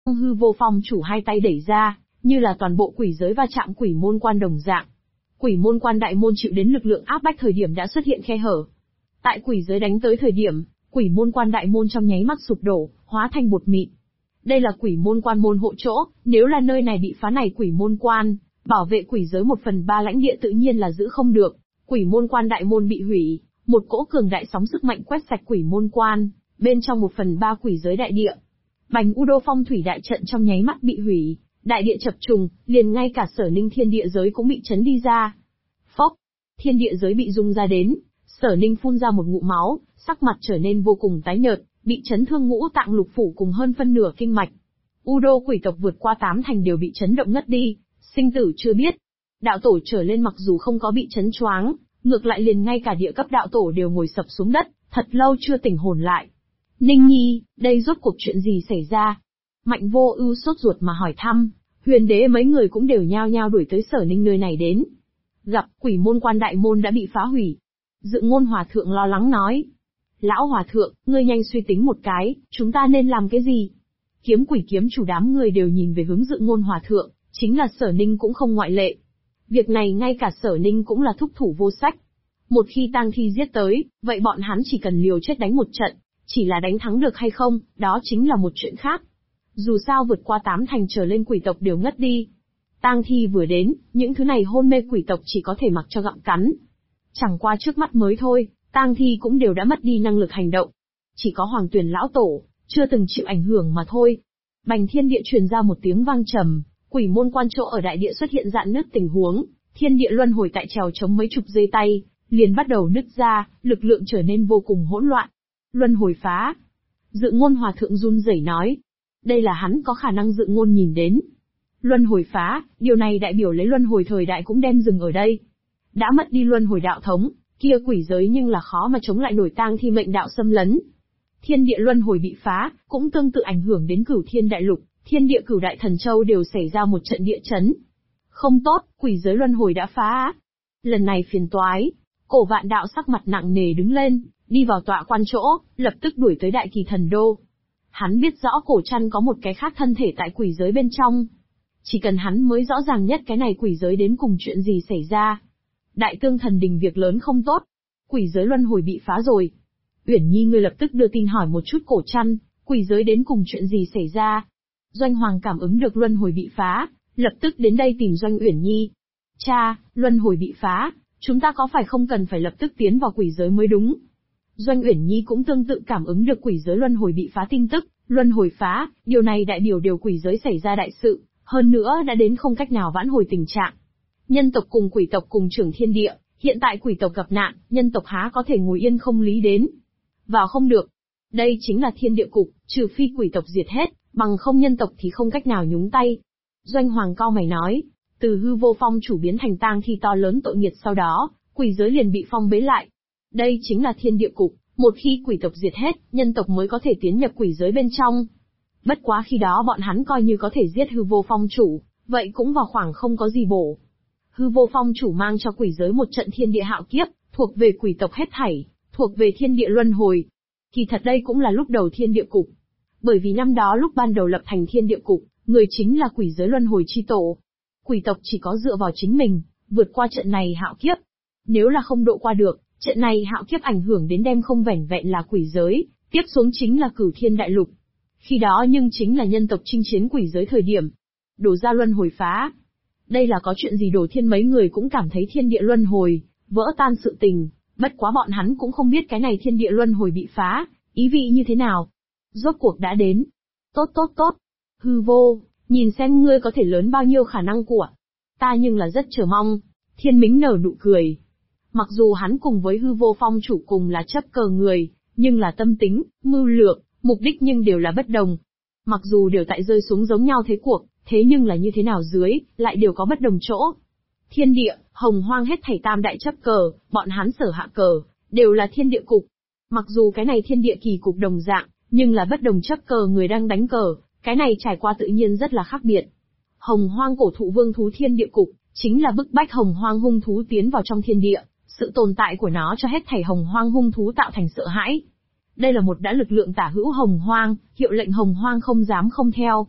Hư vô phong chủ hai tay đẩy ra, như là toàn bộ quỷ giới va chạm quỷ môn quan đồng dạng. Quỷ môn quan đại môn chịu đến lực lượng áp bách thời điểm đã xuất hiện khe hở. Tại quỷ giới đánh tới thời điểm, quỷ môn quan đại môn trong nháy mắt sụp đổ, hóa thành bột mịn. Đây là quỷ môn quan môn hộ chỗ, nếu là nơi này bị phá này quỷ môn quan, bảo vệ quỷ giới 1/3 lãnh địa tự nhiên là giữ không được. Quỷ môn quan đại môn bị hủy, một cỗ cường đại sóng sức mạnh quét sạch quỷ môn quan, bên trong 1/3 quỷ giới đại địa. Bành Udo phong thủy đại trận trong nháy mắt bị hủy, đại địa chập trùng, liền ngay cả Sở Ninh thiên địa giới cũng bị chấn đi ra. Phốc, thiên địa giới bị rung ra đến, Sở Ninh phun ra một ngụm máu, sắc mặt trở nên vô cùng tái nhợt, bị chấn thương ngũ tạng lục phủ cùng hơn phân nửa kinh mạch. Udo quỷ tộc vượt qua 8 thành đều bị chấn động ngất đi, sinh tử chưa biết. Đạo tổ trở lên mặc dù không có bị chấn choáng, ngược lại liền ngay cả địa cấp đạo tổ đều ngồi sập xuống đất, thật lâu chưa tỉnh hồn lại. Ninh Nhi, đây rốt cuộc chuyện gì xảy ra? Mạnh Vô Ưu sốt ruột mà hỏi thăm, Huyền Đế mấy người cũng đều nhao nhao đuổi tới Sở Ninh nơi này đến. Gặp quỷ môn quan đại môn đã bị phá hủy. Dự Ngôn Hòa thượng lo lắng nói: "Lão hòa thượng, ngươi nhanh suy tính một cái, chúng ta nên làm cái gì?" Kiếm Quỷ kiếm chủ đám người đều nhìn về hướng Dự Ngôn Hòa thượng, chính là Sở Ninh cũng không ngoại lệ. Việc này ngay cả Sở Ninh cũng là thúc thủ vô sách. Một khi tang thi giết tới, vậy bọn hắn chỉ cần liều chết đánh một trận, chỉ là đánh thắng được hay không, đó chính là một chuyện khác. Dù sao vượt qua 8 thành trở lên quỷ tộc đều ngất đi. Tang thi vừa đến, những thứ này hôn mê quỷ tộc chỉ có thể mặc cho gặm cắn. Chẳng qua trước mắt mới thôi, tang thi cũng đều đã mất đi năng lực hành động. Chỉ có Hoàng Tuyền lão tổ, chưa từng chịu ảnh hưởng mà thôi. Bành thiên địa truyền ra một tiếng vang trầm, quỷ môn quan chỗ ở đại địa xuất hiện rạn nứt tình huống, thiên địa luân hồi tại trèo chống mấy chục giây tay, liền bắt đầu nứt ra, lực lượng trở nên vô cùng hỗn loạn. Luân hồi phá. Dự Ngôn Hòa thượng run rẩy nói. Đây là hắn có khả năng Dự Ngôn nhìn đến. Luân hồi phá, điều này đại biểu lấy luân hồi thời đại cũng đem dừng ở đây. Đã mất đi luân hồi đạo thống, kia quỷ giới nhưng là khó mà chống lại nổi tang thi mệnh đạo xâm lấn. Thiên địa luân hồi bị phá, cũng tương tự ảnh hưởng đến Cửu Thiên Đại Lục, thiên địa Cửu Đại Thần Châu đều xảy ra một trận địa chấn. Không tốt, quỷ giới luân hồi đã phá. Lần này phiền toái. Cổ Vạn Đạo sắc mặt nặng nề đứng lên, đi vào tọa quan chỗ, lập tức đuổi tới Đại Kỳ Thần Đô. Hắn biết rõ Cổ Trăn có một cái khác thân thể tại quỷ giới bên trong. Chỉ cần hắn mới rõ ràng nhất cái này quỷ giới đến cùng chuyện gì xảy ra. Đại Tương Thần Đình việc lớn không tốt. Quỷ giới luân hồi bị phá rồi. Uyển Nhi ngươi lập tức đưa tin hỏi một chút Cổ Trăn, quỷ giới đến cùng chuyện gì xảy ra. Doanh Hoàng cảm ứng được luân hồi bị phá, lập tức đến đây tìm Doanh Uyển Nhi. Cha, luân hồi bị phá, chúng ta có phải không cần phải lập tức tiến vào quỷ giới mới đúng? Doanh Uyển Nhi cũng tương tự cảm ứng được quỷ giới luân hồi bị phá tin tức, luân hồi phá, điều này đại biểu điều quỷ giới xảy ra đại sự, hơn nữa đã đến không cách nào vãn hồi tình trạng. Nhân tộc cùng quỷ tộc cùng trưởng thiên địa, hiện tại quỷ tộc gặp nạn, nhân tộc há có thể ngồi yên không lý đến. Vào không được. Đây chính là thiên địa cục, trừ phi quỷ tộc diệt hết, bằng không nhân tộc thì không cách nào nhúng tay. Doanh Hoàng cau mày nói, từ hư vô phong chủ biến thành tang thi to lớn tội nghiệt sau đó, quỷ giới liền bị phong bế lại. Đây chính là thiên địa cục, một khi quỷ tộc diệt hết, nhân tộc mới có thể tiến nhập quỷ giới bên trong. Bất quá khi đó bọn hắn coi như có thể giết hư vô phong chủ, vậy cũng vào khoảng không có gì bổ. Hư vô phong chủ mang cho quỷ giới một trận thiên địa hạo kiếp, thuộc về quỷ tộc hết thảy, thuộc về thiên địa luân hồi. Kỳ thật đây cũng là lúc đầu thiên địa cục. Bởi vì năm đó lúc ban đầu lập thành thiên địa cục, người chính là quỷ giới luân hồi chi tổ. Quỷ tộc chỉ có dựa vào chính mình, vượt qua trận này hạo kiếp. Nếu là không độ qua được, trận này hạo kiếp ảnh hưởng đến đem không vẻn vẹn là quỷ giới, tiếp xuống chính là Cửu Thiên Đại Lục. Khi đó nhưng chính là nhân tộc chinh chiến quỷ giới thời điểm. Đổ ra luân hồi phá. Đây là có chuyện gì Đổ Thiên mấy người cũng cảm thấy thiên địa luân hồi, vỡ tan sự tình, bất quá bọn hắn cũng không biết cái này thiên địa luân hồi bị phá, ý vị như thế nào. Rốt cuộc đã đến. Tốt tốt tốt. Hư vô, nhìn xem ngươi có thể lớn bao nhiêu khả năng của. Ta nhưng là rất chờ mong. Thiên Mính nở nụ cười. Mặc dù hắn cùng với hư vô phong chủ cùng là chấp cờ người, nhưng là tâm tính, mưu lược, mục đích nhưng đều là bất đồng. Mặc dù đều tại rơi xuống giống nhau thế cuộc, thế nhưng là như thế nào dưới, lại đều có bất đồng chỗ. Thiên địa, hồng hoang hết thảy tam đại chấp cờ, bọn hắn sở hạ cờ, đều là thiên địa cục. Mặc dù cái này thiên địa kỳ cục đồng dạng, nhưng là bất đồng chấp cờ người đang đánh cờ, cái này trải qua tự nhiên rất là khác biệt. Hồng hoang cổ thụ vương thú thiên địa cục, chính là bức bách hồng hoang hung thú tiến vào trong thiên địa, sự tồn tại của nó cho hết thảy hồng hoang hung thú tạo thành sợ hãi. Đây là một đã lực lượng tả hữu hồng hoang, hiệu lệnh hồng hoang không dám không theo.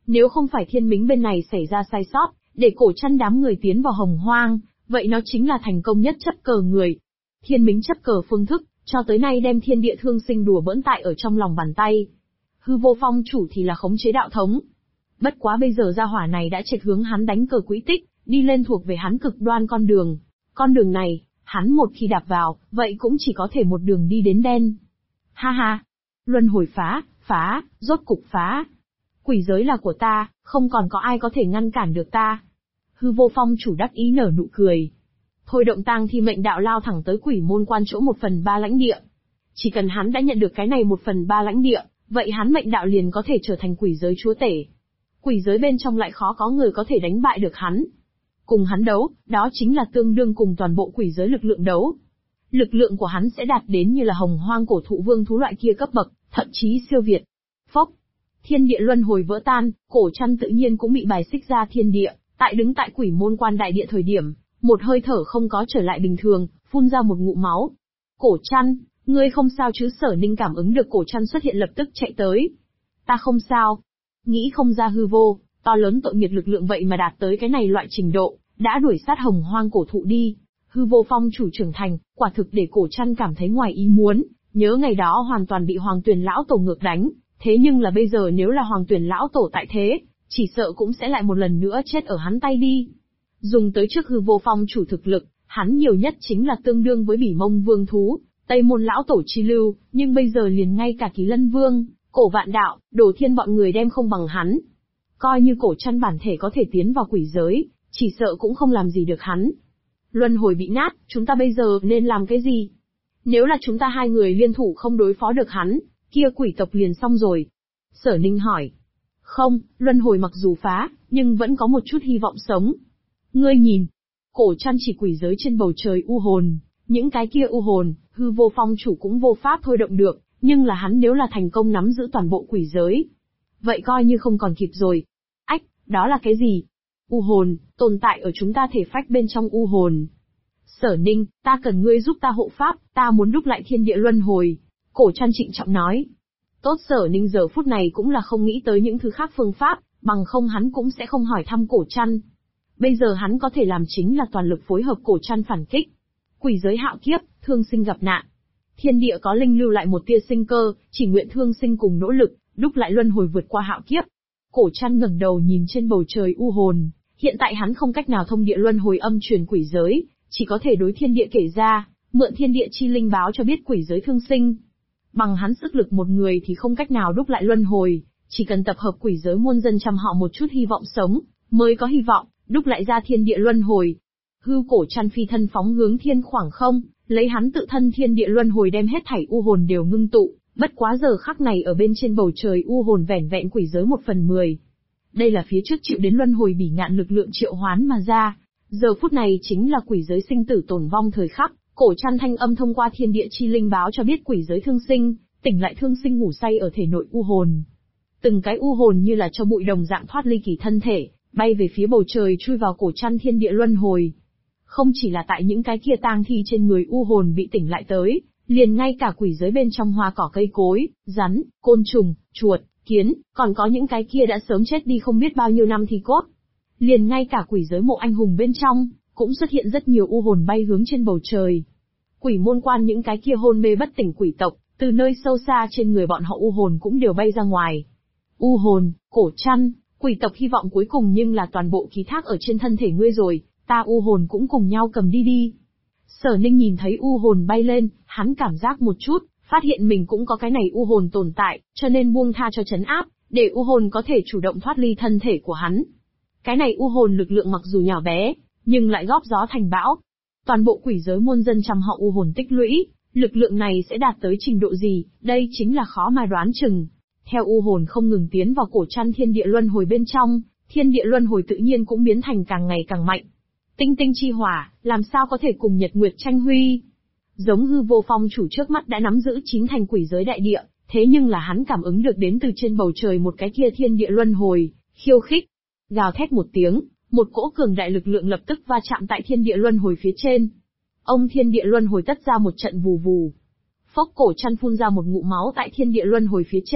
Nếu không phải thiên mính bên này xảy ra sai sót, để cổ chăn đám người tiến vào hồng hoang, vậy nó chính là thành công nhất chấp cờ người. Thiên mính chấp cờ phương thức, cho tới nay đem thiên địa thương sinh đùa bỡn tại ở trong lòng bàn tay. Hư vô phong chủ thì là khống chế đạo thống. Bất quá bây giờ gia hỏa này đã chệch hướng hắn đánh cờ quỹ tích, đi lên thuộc về hắn cực đoan con đường. Con đường này, hắn một khi đạp vào, vậy cũng chỉ có thể một đường đi đến đen. Ha ha! Luân hồi phá, rốt cục phá. Quỷ giới là của ta, không còn có ai có thể ngăn cản được ta. Hư vô phong chủ đắc ý nở nụ cười. Thôi động tang thi mệnh đạo lao thẳng tới quỷ môn quan chỗ 1/3 lãnh địa. Chỉ cần hắn đã nhận được cái này 1/3 lãnh địa, vậy hắn mệnh đạo liền có thể trở thành quỷ giới chúa tể. Quỷ giới bên trong lại khó có người có thể đánh bại được hắn. Cùng hắn đấu, đó chính là tương đương cùng toàn bộ quỷ giới lực lượng đấu. Lực lượng của hắn sẽ đạt đến như là hồng hoang cổ thụ vương thú loại kia cấp bậc, thậm chí siêu việt. Phốc! Thiên địa luân hồi vỡ tan, cổ chăn tự nhiên cũng bị bài xích ra thiên địa, đứng tại quỷ môn quan đại địa thời điểm, một hơi thở không có trở lại bình thường, phun ra một ngụm máu. Cổ chăn, ngươi không sao chứ? Sở Ninh cảm ứng được cổ chăn xuất hiện lập tức chạy tới. Ta không sao. Nghĩ không ra hư vô, to lớn tội nghiệp lực lượng vậy mà đạt tới cái này loại trình độ, đã đuổi sát hồng hoang cổ thụ đi. Hư vô phong chủ trưởng thành, quả thực để cổ chăn cảm thấy ngoài ý muốn, nhớ ngày đó hoàn toàn bị Hoàng Tuyền lão tổ ngược đánh, thế nhưng là bây giờ nếu là Hoàng Tuyền lão tổ tại thế, chỉ sợ cũng sẽ lại một lần nữa chết ở hắn tay đi. Dùng tới trước hư vô phong chủ thực lực, hắn nhiều nhất chính là tương đương với Bỉ Mông vương thú, Tây môn lão tổ chi lưu, nhưng bây giờ liền ngay cả Kỳ Lân vương, Cổ Vạn Đạo, Đồ Thiên bọn người đem không bằng hắn. Coi như cổ chăn bản thể có thể tiến vào quỷ giới, chỉ sợ cũng không làm gì được hắn. Luân hồi bị nát, chúng ta bây giờ nên làm cái gì? Nếu là chúng ta hai người liên thủ không đối phó được hắn, kia quỷ tộc liền xong rồi. Sở Ninh hỏi. Không, luân hồi mặc dù phá, nhưng vẫn có một chút hy vọng sống. Ngươi nhìn, cổ chăn chỉ quỷ giới trên bầu trời u hồn, những cái kia u hồn, hư vô phong chủ cũng vô pháp thôi động được, nhưng là hắn nếu là thành công nắm giữ toàn bộ quỷ giới, vậy coi như không còn kịp rồi. Ách, đó là cái gì? U hồn, tồn tại ở chúng ta thể phách bên trong u hồn. Sở Ninh, ta cần ngươi giúp ta hộ pháp, ta muốn đúc lại thiên địa luân hồi. Cổ chăn trịnh trọng nói. Tốt, Sở Ninh giờ phút này cũng là không nghĩ tới những thứ khác phương pháp, bằng không hắn cũng sẽ không hỏi thăm cổ chăn. Bây giờ hắn có thể làm chính là toàn lực phối hợp cổ chăn phản kích. Quỷ giới hạo kiếp, thương sinh gặp nạn. Thiên địa có linh lưu lại một tia sinh cơ, chỉ nguyện thương sinh cùng nỗ lực, đúc lại luân hồi vượt qua hạo kiếp. Cổ chăn ngẩng đầu nhìn trên bầu trời u hồn, hiện tại hắn không cách nào thông địa luân hồi âm truyền quỷ giới, chỉ có thể đối thiên địa kể ra, mượn thiên địa chi linh báo cho biết quỷ giới thương sinh. Bằng hắn sức lực một người thì không cách nào đúc lại luân hồi, chỉ cần tập hợp quỷ giới muôn dân trăm họ một chút hy vọng sống, mới có hy vọng, đúc lại ra thiên địa luân hồi. Hư cổ chăn phi thân phóng hướng thiên khoảng không, lấy hắn tự thân thiên địa luân hồi đem hết thảy u hồn đều ngưng tụ, bất quá giờ khắc này ở bên trên bầu trời u hồn vẻn vẹn quỷ giới 1/10. Đây là phía trước chịu đến luân hồi bỉ ngạn lực lượng triệu hoán mà ra, giờ phút này chính là quỷ giới sinh tử tồn vong thời khắc, cổ chăn thanh âm thông qua thiên địa chi linh báo cho biết quỷ giới thương sinh, tỉnh lại thương sinh ngủ say ở thể nội u hồn. Từng cái u hồn như là cho bụi đồng dạng thoát ly kỳ thân thể, bay về phía bầu trời chui vào cổ chăn thiên địa luân hồi. Không chỉ là tại những cái kia tang thi trên người u hồn bị tỉnh lại tới, liền ngay cả quỷ giới bên trong hoa cỏ cây cối, rắn, côn trùng, chuột, kiến, còn có những cái kia đã sớm chết đi không biết bao nhiêu năm thì cốt. Liền ngay cả quỷ giới mộ anh hùng bên trong, cũng xuất hiện rất nhiều u hồn bay hướng trên bầu trời. Quỷ môn quan những cái kia hôn mê bất tỉnh quỷ tộc, từ nơi sâu xa trên người bọn họ u hồn cũng đều bay ra ngoài. U hồn, cổ chăn, quỷ tộc hy vọng cuối cùng nhưng là toàn bộ ký thác ở trên thân thể ngươi rồi, ta u hồn cũng cùng nhau cầm đi đi. Sở Ninh nhìn thấy u hồn bay lên, hắn cảm giác một chút, phát hiện mình cũng có cái này u hồn tồn tại, cho nên buông tha cho trấn áp, để u hồn có thể chủ động thoát ly thân thể của hắn. Cái này u hồn lực lượng mặc dù nhỏ bé, nhưng lại góp gió thành bão. Toàn bộ quỷ giới muôn dân trăm họ u hồn tích lũy, lực lượng này sẽ đạt tới trình độ gì, đây chính là khó mà đoán chừng. Theo u hồn không ngừng tiến vào cổ chăn thiên địa luân hồi bên trong, thiên địa luân hồi tự nhiên cũng biến thành càng ngày càng mạnh. Tinh tinh chi hỏa, làm sao có thể cùng nhật nguyệt tranh huy? Giống hư vô phong chủ trước mắt đã nắm giữ 9 thành quỷ giới đại địa, thế nhưng là hắn cảm ứng được đến từ trên bầu trời một cái kia thiên địa luân hồi, khiêu khích. Gào thét một tiếng, một cỗ cường đại lực lượng lập tức va chạm tại thiên địa luân hồi phía trên. Ông thiên địa luân hồi tất ra một trận vù vù. Phốc cổ chăn phun ra một ngụm máu tại thiên địa luân hồi phía trên,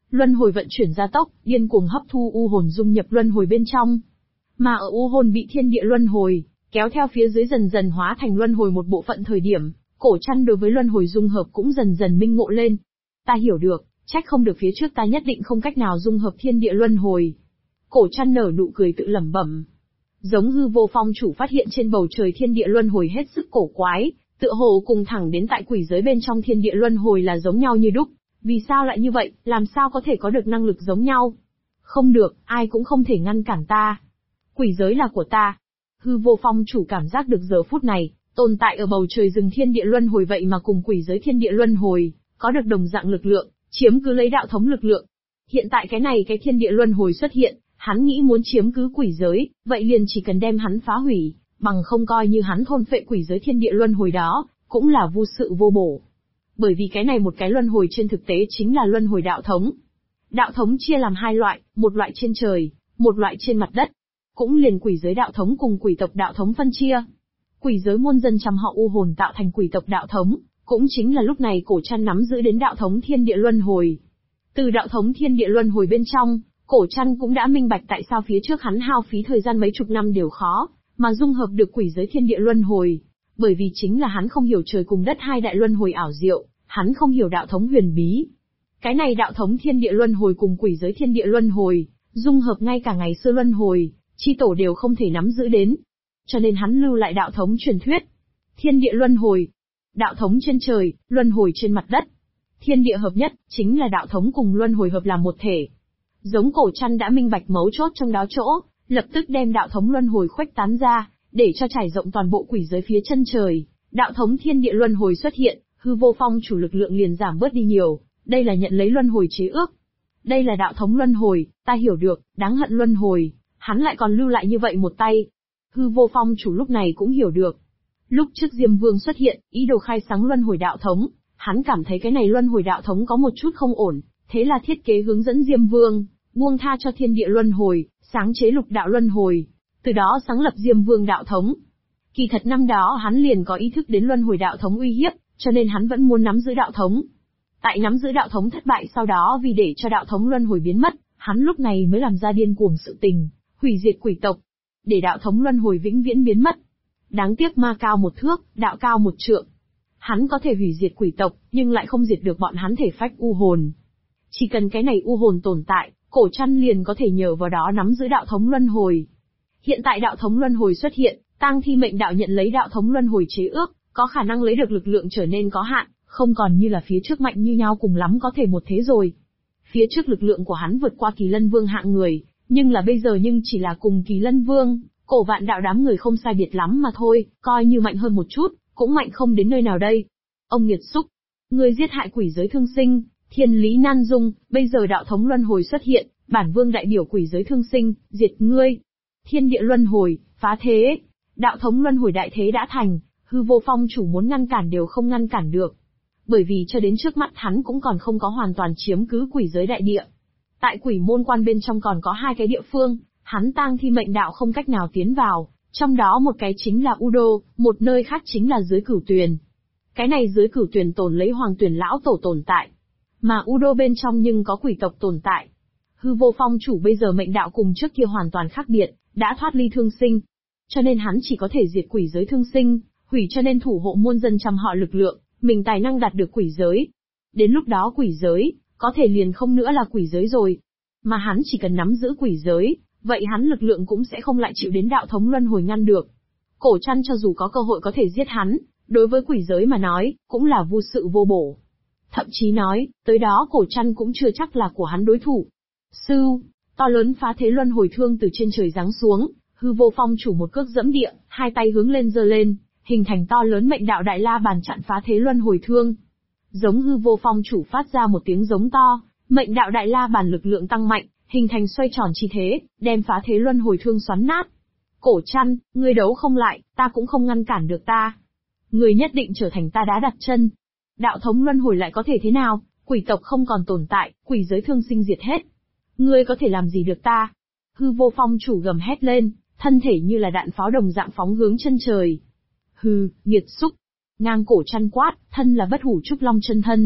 Luân hồi vận chuyển gia tốc, điên cuồng hấp thu u hồn dung nhập luân hồi bên trong. Mà ở u hồn bị thiên địa luân hồi kéo theo phía dưới dần dần hóa thành luân hồi một bộ phận thời điểm, Cổ Trăn đối với luân hồi dung hợp cũng dần dần minh ngộ lên. Ta hiểu được, trách không được phía trước ta nhất định không cách nào dung hợp thiên địa luân hồi. Cổ Trăn nở nụ cười tự lẩm bẩm. Giống Hư Vô Phong chủ phát hiện trên bầu trời thiên địa luân hồi hết sức cổ quái, tựa hồ cùng thẳng đến tại quỷ giới bên trong thiên địa luân hồi là giống nhau như đúc. Vì sao lại như vậy, làm sao có thể có được năng lực giống nhau? Không được, ai cũng không thể ngăn cản ta. Quỷ giới là của ta. Hư Vô Phong chủ cảm giác được giờ phút này, tồn tại ở bầu trời rừng thiên địa luân hồi vậy mà cùng quỷ giới thiên địa luân hồi, có được đồng dạng lực lượng, chiếm cứ lấy đạo thống lực lượng. Hiện tại cái thiên địa luân hồi xuất hiện, hắn nghĩ muốn chiếm cứ quỷ giới, vậy liền chỉ cần đem hắn phá hủy, bằng không coi như hắn thôn phệ quỷ giới thiên địa luân hồi đó, cũng là vô sự vô bổ. Bởi vì cái này một cái luân hồi trên thực tế chính là luân hồi đạo thống. Đạo thống chia làm hai loại, một loại trên trời, một loại trên mặt đất. Cũng liền quỷ giới đạo thống cùng quỷ tộc đạo thống phân chia. Quỷ giới muôn dân trăm họ u hồn tạo thành quỷ tộc đạo thống, cũng chính là lúc này Cổ Trăn nắm giữ đến đạo thống thiên địa luân hồi. Từ đạo thống thiên địa luân hồi bên trong, Cổ Trăn cũng đã minh bạch tại sao phía trước hắn hao phí thời gian mấy chục năm đều khó, mà dung hợp được quỷ giới thiên địa luân hồi. Bởi vì chính là hắn không hiểu trời cùng đất hai đại luân hồi ảo diệu, hắn không hiểu đạo thống huyền bí. Cái này đạo thống thiên địa luân hồi cùng quỷ giới thiên địa luân hồi, dung hợp ngay cả ngày xưa luân hồi, chi tổ đều không thể nắm giữ đến. Cho nên hắn lưu lại đạo thống truyền thuyết. Thiên địa luân hồi, đạo thống trên trời, luân hồi trên mặt đất. Thiên địa hợp nhất, chính là đạo thống cùng luân hồi hợp làm một thể. Giống Cổ Trăn đã minh bạch mấu chốt trong đó chỗ, lập tức đem đạo thống luân hồi khuếch tán ra, để cho trải rộng toàn bộ quỷ giới phía chân trời. Đạo thống thiên địa luân hồi xuất hiện, Hư Vô Phong chủ lực lượng liền giảm bớt đi nhiều, đây là nhận lấy luân hồi chế ước. Đây là đạo thống luân hồi, ta hiểu được, đáng hận luân hồi, hắn lại còn lưu lại như vậy một tay. Hư Vô Phong chủ lúc này cũng hiểu được. Lúc trước Diêm Vương xuất hiện, ý đồ khai sáng luân hồi đạo thống, hắn cảm thấy cái này luân hồi đạo thống có một chút không ổn, thế là thiết kế hướng dẫn Diêm Vương, buông tha cho thiên địa luân hồi, sáng chế lục đạo luân hồi, từ đó sáng lập Diêm Vương đạo thống. Kỳ thật năm đó hắn liền có ý thức đến luân hồi đạo thống uy hiếp, cho nên hắn vẫn muốn nắm giữ đạo thống. Tại nắm giữ đạo thống thất bại sau đó vì để cho đạo thống luân hồi biến mất, hắn lúc này mới làm ra điên cuồng sự tình, hủy diệt quỷ tộc, để đạo thống luân hồi vĩnh viễn biến mất. Đáng tiếc ma cao một thước, đạo cao một trượng. Hắn có thể hủy diệt quỷ tộc, nhưng lại không diệt được bọn hắn thể phách u hồn. Chỉ cần cái này u hồn tồn tại, Cổ Trăn liền có thể nhờ vào đó nắm giữ đạo thống luân hồi. Hiện tại đạo thống luân hồi xuất hiện, Tang Thi Mệnh Đạo nhận lấy đạo thống luân hồi chế ước, có khả năng lấy được lực lượng trở nên có hạn, không còn như là phía trước mạnh như nhau, cùng lắm có thể một thế rồi. Phía trước lực lượng của hắn vượt qua Kỳ Lân Vương hạng người, nhưng là bây giờ nhưng chỉ là cùng Kỳ Lân Vương, Cổ Vạn Đạo đám người không sai biệt lắm mà thôi, coi như mạnh hơn một chút, cũng mạnh không đến nơi nào đây. Ông nghiệt xúc, ngươi giết hại quỷ giới thương sinh, thiên lý nan dung, bây giờ đạo thống luân hồi xuất hiện, bản vương đại biểu quỷ giới thương sinh, diệt ngươi. Thiên địa luân hồi, phá thế, đạo thống luân hồi đại thế đã thành, Hư Vô Phong chủ muốn ngăn cản đều không ngăn cản được. Bởi vì cho đến trước mắt hắn cũng còn không có hoàn toàn chiếm cứ quỷ giới đại địa. Tại quỷ môn quan bên trong còn có hai cái địa phương, hắn Tang Thi Mệnh Đạo không cách nào tiến vào, trong đó một cái chính là U Đô, một nơi khác chính là dưới Cửu Tuyền. Cái này dưới Cửu Tuyền tồn lấy Hoàng Tuyền lão tổ tồn tại, mà U Đô bên trong nhưng có quỷ tộc tồn tại. Hư Vô Phong chủ bây giờ mệnh đạo cùng trước kia hoàn toàn khác biệt, đã thoát ly thương sinh, cho nên hắn chỉ có thể diệt quỷ giới thương sinh, hủy cho nên thủ hộ muôn dân trăm họ lực lượng, mình tài năng đạt được quỷ giới. Đến lúc đó quỷ giới, có thể liền không nữa là quỷ giới rồi. Mà hắn chỉ cần nắm giữ quỷ giới, vậy hắn lực lượng cũng sẽ không lại chịu đến đạo thống luân hồi ngăn được. Cổ Trăn cho dù có cơ hội có thể giết hắn, đối với quỷ giới mà nói, cũng là vô sự vô bổ. Thậm chí nói, tới đó Cổ Trăn cũng chưa chắc là của hắn đối thủ. Sưu, to lớn phá thế luân hồi thương từ trên trời giáng xuống, Hư Vô Phong chủ một cước dẫm địa, hai tay hướng lên giơ lên, hình thành to lớn mệnh đạo đại la bàn chặn phá thế luân hồi thương. Giống Hư Vô Phong chủ phát ra một tiếng giống to, mệnh đạo đại la bàn lực lượng tăng mạnh, hình thành xoay tròn chi thế, đem phá thế luân hồi thương xoắn nát. Cổ Trăn, ngươi đấu không lại, ta cũng không ngăn cản được ta. Ngươi nhất định trở thành ta đá đặt chân. Đạo thống luân hồi lại có thể thế nào, quỷ tộc không còn tồn tại, quỷ giới thương sinh diệt hết. Ngươi có thể làm gì được ta? Hư Vô Phong chủ gầm hét lên, thân thể như là đạn pháo đồng dạng phóng hướng chân trời. Hừ, nghiệt xúc. Ngang Cổ Trăn quát, thân là bất hủ trúc long chân thân,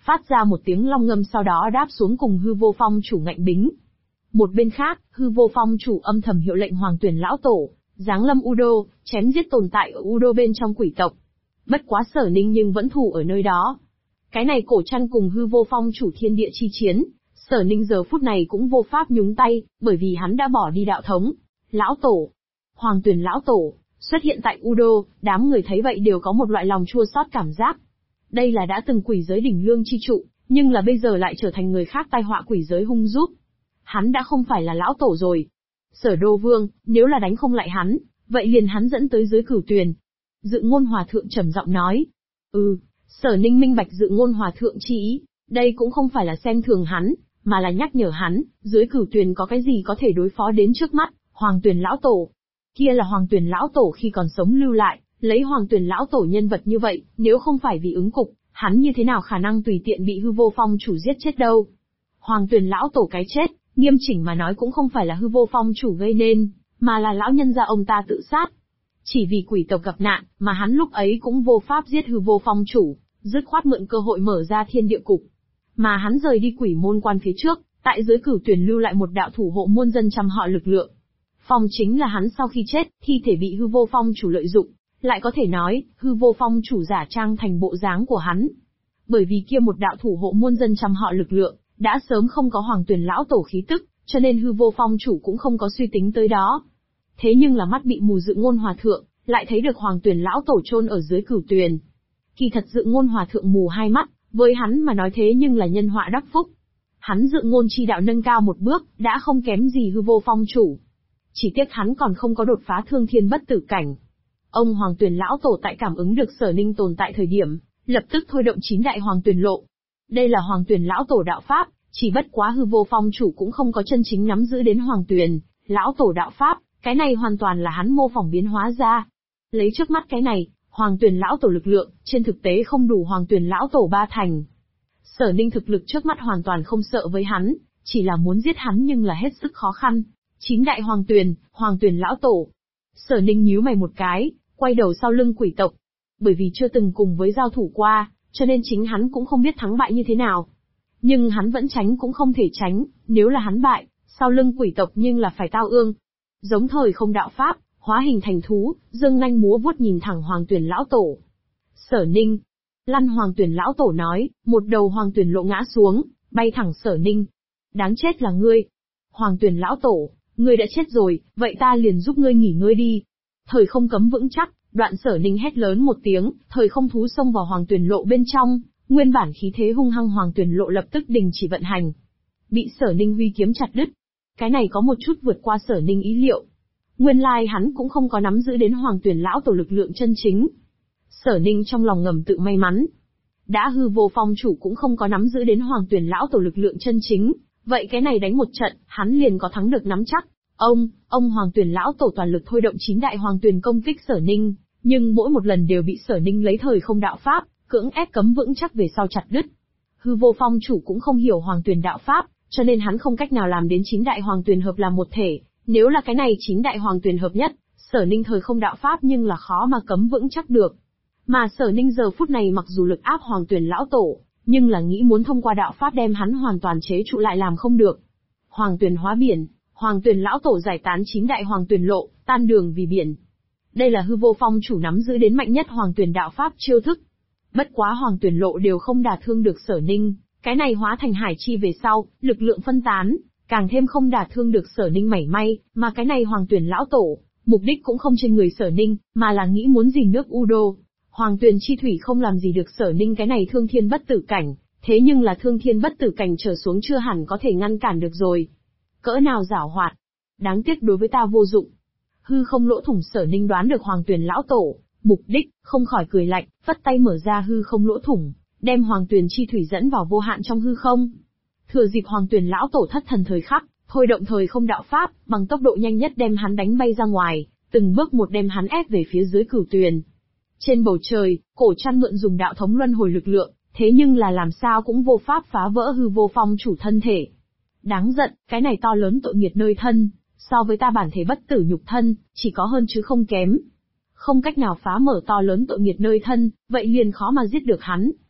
phát ra một tiếng long ngâm sau đó đáp xuống cùng hư vô phong chủ ngạnh bính. Một bên khác, hư vô phong chủ âm thầm hiệu lệnh Hoàng Tuyển lão tổ, giáng lâm Udo, chém giết tồn tại ở Udo bên trong quỷ tộc. Bất quá Sở Ninh nhưng vẫn thủ ở nơi đó. Cái này cổ trăn cùng hư vô phong chủ thiên địa chi chiến, Sở Ninh giờ phút này cũng vô pháp nhúng tay, bởi vì hắn đã bỏ đi đạo thống. Lão tổ, Hoàng Tuyển lão tổ, xuất hiện tại Udo, đám người thấy vậy đều có một loại lòng chua xót cảm giác. Đây là đã từng quỷ giới đỉnh lương chi trụ, nhưng là bây giờ lại trở thành người khác tai họa quỷ giới hung giúp. Hắn đã không phải là lão tổ rồi. Sở Đô Vương, nếu là đánh không lại hắn, vậy liền hắn dẫn tới dưới Cửu Tuyền. Dự Ngôn Hòa Thượng trầm giọng nói. Sở Ninh minh bạch Dự Ngôn Hòa Thượng chi ý, đây cũng không phải là xem thường hắn, mà là nhắc nhở hắn, dưới Cửu Tuyền có cái gì có thể đối phó đến trước mắt, Hoàng Tuyển lão tổ. Kia là Hoàng Tuyển lão tổ khi còn sống lưu lại, lấy Hoàng Tuyển lão tổ nhân vật như vậy, nếu không phải vì ứng cục, hắn như thế nào khả năng tùy tiện bị hư vô phong chủ giết chết đâu. Hoàng Tuyển lão tổ cái chết, nghiêm chỉnh mà nói cũng không phải là hư vô phong chủ gây nên, mà là lão nhân gia ông ta tự sát. Chỉ vì quỷ tộc gặp nạn, mà hắn lúc ấy cũng vô pháp giết hư vô phong chủ, dứt khoát mượn cơ hội mở ra thiên địa cục. Mà hắn rời đi quỷ môn quan phía trước, tại dưới Cửu Tuyền lưu lại một đạo thủ hộ muôn dân trăm họ lực lượng. Phong chính là hắn sau khi chết, thi thể bị hư vô phong chủ lợi dụng, lại có thể nói, hư vô phong chủ giả trang thành bộ dáng của hắn. Bởi vì kia một đạo thủ hộ muôn dân trăm họ lực lượng, đã sớm không có Hoàng Tuyển lão tổ khí tức, cho nên hư vô phong chủ cũng không có suy tính tới đó. Thế nhưng là mắt bị mù Dự Ngôn Hòa Thượng, lại thấy được Hoàng Tuyển lão tổ chôn ở dưới Cửu Tuyền. Kỳ thật Dự Ngôn Hòa Thượng mù hai mắt, với hắn mà nói thế nhưng là nhân họa đắc phúc. Hắn Dự Ngôn chi đạo nâng cao một bước, đã không kém gì hư vô phong chủ. Chỉ tiếc hắn còn không có đột phá thương thiên bất tử cảnh. Ông Hoàng Tuyển lão tổ tại cảm ứng được Sở Ninh tồn tại thời điểm, lập tức thôi động 9 đại Hoàng Tuyển lộ. Đây là Hoàng Tuyển lão tổ đạo pháp, chỉ bất quá hư vô phong chủ cũng không có chân chính nắm giữ đến Hoàng Tuyển lão tổ đạo pháp, cái này hoàn toàn là hắn mô phỏng biến hóa ra. Lấy trước mắt cái này, Hoàng Tuyển lão tổ lực lượng, trên thực tế không đủ Hoàng Tuyển lão tổ 3 thành. Sở Ninh thực lực trước mắt hoàn toàn không sợ với hắn, chỉ là muốn giết hắn nhưng là hết sức khó khăn. 9 đại Hoàng Tuyển lão tổ. Sở Ninh nhíu mày một cái, quay đầu sau lưng quỷ tộc. Bởi vì chưa từng cùng với giao thủ qua, cho nên chính hắn cũng không biết thắng bại như thế nào. Nhưng hắn vẫn tránh cũng không thể tránh, nếu là hắn bại, sau lưng quỷ tộc nhưng là phải tao ương. Giống thời không đạo pháp, hóa hình thành thú, dương nanh múa vuốt nhìn thẳng Hoàng Tuyển lão tổ. Sở Ninh. Lăn Hoàng Tuyển lão tổ nói, một đầu Hoàng Tuyển lộ ngã xuống, bay thẳng Sở Ninh. Đáng chết là ngươi. Hoàng Tuyển lão tổ, ngươi đã chết rồi, vậy ta liền giúp ngươi nghỉ ngơi đi. Thời không cấm vững chắc, đoạn Sở Ninh hét lớn một tiếng, thời không thú xông vào Hoàng Tuyển lộ bên trong, nguyên bản khí thế hung hăng Hoàng Tuyển lộ lập tức đình chỉ vận hành. Bị Sở Ninh huy kiếm chặt đứt. Cái này có một chút vượt qua Sở Ninh ý liệu. Nguyên lai hắn cũng không có nắm giữ đến Hoàng Tuyển lão tổ lực lượng chân chính. Sở Ninh trong lòng ngầm tự may mắn. Đã hư vô phong chủ cũng không có nắm giữ đến Hoàng Tuyển lão tổ lực lượng chân chính, vậy cái này đánh một trận, hắn liền có thắng được nắm chắc. Ông Hoàng Tuyển lão tổ toàn lực thôi động 9 đại Hoàng Tuyển công kích Sở Ninh, nhưng mỗi một lần đều bị Sở Ninh lấy thời không đạo pháp, cưỡng ép cấm vững chắc về sau chặt đứt. Hư vô phong chủ cũng không hiểu Hoàng Tuyển đạo pháp, cho nên hắn không cách nào làm đến 9 đại Hoàng Tuyển hợp làm một thể, nếu là cái này 9 đại Hoàng Tuyển hợp nhất, Sở Ninh thời không đạo pháp nhưng là khó mà cấm vững chắc được. Mà Sở Ninh giờ phút này mặc dù lực áp Hoàng Tuyển lão tổ, nhưng là nghĩ muốn thông qua đạo pháp đem hắn hoàn toàn chế trụ lại làm không được. Hoàng Tuyển hóa biển, Hoàng Tuyển lão tổ giải tán 9 đại Hoàng Tuyển lộ, tan đường vì biển. Đây là hư vô phong chủ nắm giữ đến mạnh nhất Hoàng Tuyển đạo pháp chiêu thức. Bất quá Hoàng Tuyển lộ đều không đả thương được Sở Ninh, cái này hóa thành hải chi về sau, lực lượng phân tán, càng thêm không đả thương được Sở Ninh mảy may, mà cái này Hoàng Tuyển lão tổ, mục đích cũng không trên người Sở Ninh, mà là nghĩ muốn dìm nước Udo. Hoàng Tuyển chi thủy không làm gì được Sở Ninh cái này thương thiên bất tử cảnh, thế nhưng là thương thiên bất tử cảnh trở xuống chưa hẳn có thể ngăn cản được rồi. Cỡ nào giảo hoạt, đáng tiếc đối với ta vô dụng. Hư không lỗ thủng Sở Ninh đoán được Hoàng Tuyển lão tổ, mục đích, không khỏi cười lạnh, phất tay mở ra hư không lỗ thủng, đem Hoàng Tuyển chi thủy dẫn vào vô hạn trong hư không. Thừa dịp Hoàng Tuyển lão tổ thất thần thời khắc, thôi động thời không đạo pháp, bằng tốc độ nhanh nhất đem hắn đánh bay ra ngoài, từng bước một đem hắn ép về phía dưới Cửu Tuyền. Trên bầu trời, cổ trăn mượn dùng đạo thống luân hồi lực lượng, thế nhưng là làm sao cũng vô pháp phá vỡ hư vô phong chủ thân thể. Đáng giận, cái này to lớn tội nghiệt nơi thân, so với ta bản thể bất tử nhục thân, chỉ có hơn chứ không kém. Không cách nào phá mở to lớn tội nghiệt nơi thân, vậy liền khó mà giết được hắn.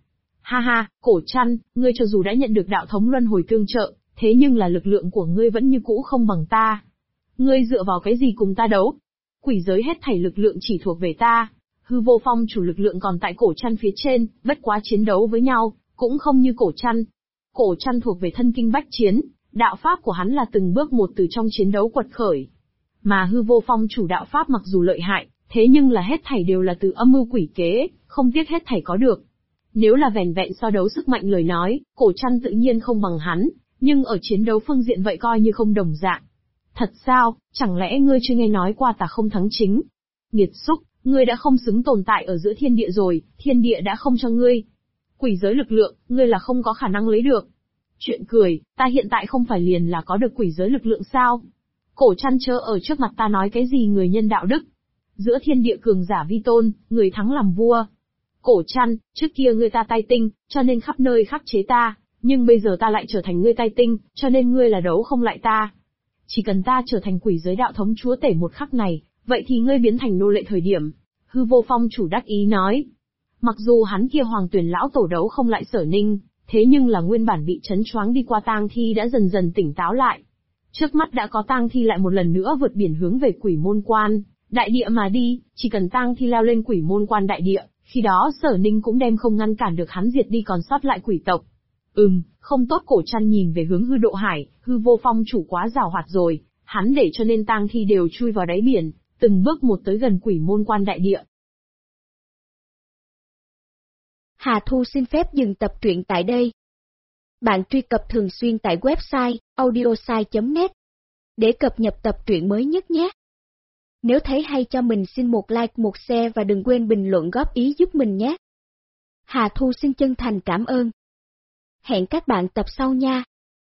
Ha ha, Cổ Trăn, ngươi cho dù đã nhận được đạo thống luân hồi tương trợ, thế nhưng là lực lượng của ngươi vẫn như cũ không bằng ta. Ngươi dựa vào cái gì cùng ta đấu? Quỷ giới hết thảy lực lượng chỉ thuộc về ta. Hư vô phong chủ lực lượng còn tại Cổ Trăn phía trên, bất quá chiến đấu với nhau, cũng không như Cổ Trăn. Cổ Trăn thuộc về thân kinh bách chiến, đạo pháp của hắn là từng bước một từ trong chiến đấu quật khởi. Mà hư vô phong chủ đạo pháp mặc dù lợi hại, thế nhưng là hết thảy đều là từ âm mưu quỷ kế, không tiếc hết thảy có được. Nếu là vẻn vẹn so đấu sức mạnh lời nói, Cổ Trăn tự nhiên không bằng hắn, nhưng ở chiến đấu phương diện vậy coi như không đồng dạng. Thật sao, chẳng lẽ ngươi chưa nghe nói qua tà không thắng chính? Nghiệt xúc, ngươi đã không xứng tồn tại ở giữa thiên địa rồi, thiên địa đã không cho ngươi. Quỷ giới lực lượng, ngươi là không có khả năng lấy được. Chuyện cười, ta hiện tại không phải liền là có được quỷ giới lực lượng sao? Cổ Trăn chớ ở trước mặt ta nói cái gì người nhân đạo đức. Giữa thiên địa cường giả vi tôn, người thắng làm vua. Cổ Trăn, trước kia ngươi ta tai tinh, cho nên khắp nơi khắc chế ta, nhưng bây giờ ta lại trở thành ngươi tai tinh, cho nên ngươi là đấu không lại ta. Chỉ cần ta trở thành quỷ giới đạo thống chúa tể một khắc này, vậy thì ngươi biến thành nô lệ thời điểm. Hư vô phong chủ đắc ý nói. Mặc dù hắn kia hoàng tuyển lão tổ đấu không lại Sở Ninh, thế nhưng là nguyên bản bị chấn choáng đi qua tang thi đã dần dần tỉnh táo lại. Trước mắt đã có tang thi lại một lần nữa vượt biển hướng về quỷ môn quan, đại địa mà đi, chỉ cần tang thi leo lên quỷ môn quan đại địa, khi đó Sở Ninh cũng đem không ngăn cản được hắn diệt đi còn sót lại quỷ tộc. Không tốt. Cổ Trăn nhìn về hướng Hư Độ Hải, hư vô phong chủ quá giàu hoạt rồi, hắn để cho nên tang thi đều chui vào đáy biển, từng bước một tới gần quỷ môn quan đại địa. Hà Thu xin phép dừng tập truyện tại đây. Bạn truy cập thường xuyên tại website audiosai.net để cập nhật tập truyện mới nhất nhé. Nếu thấy hay cho mình xin một like, một share và đừng quên bình luận góp ý giúp mình nhé. Hà Thu xin chân thành cảm ơn. Hẹn các bạn tập sau nha.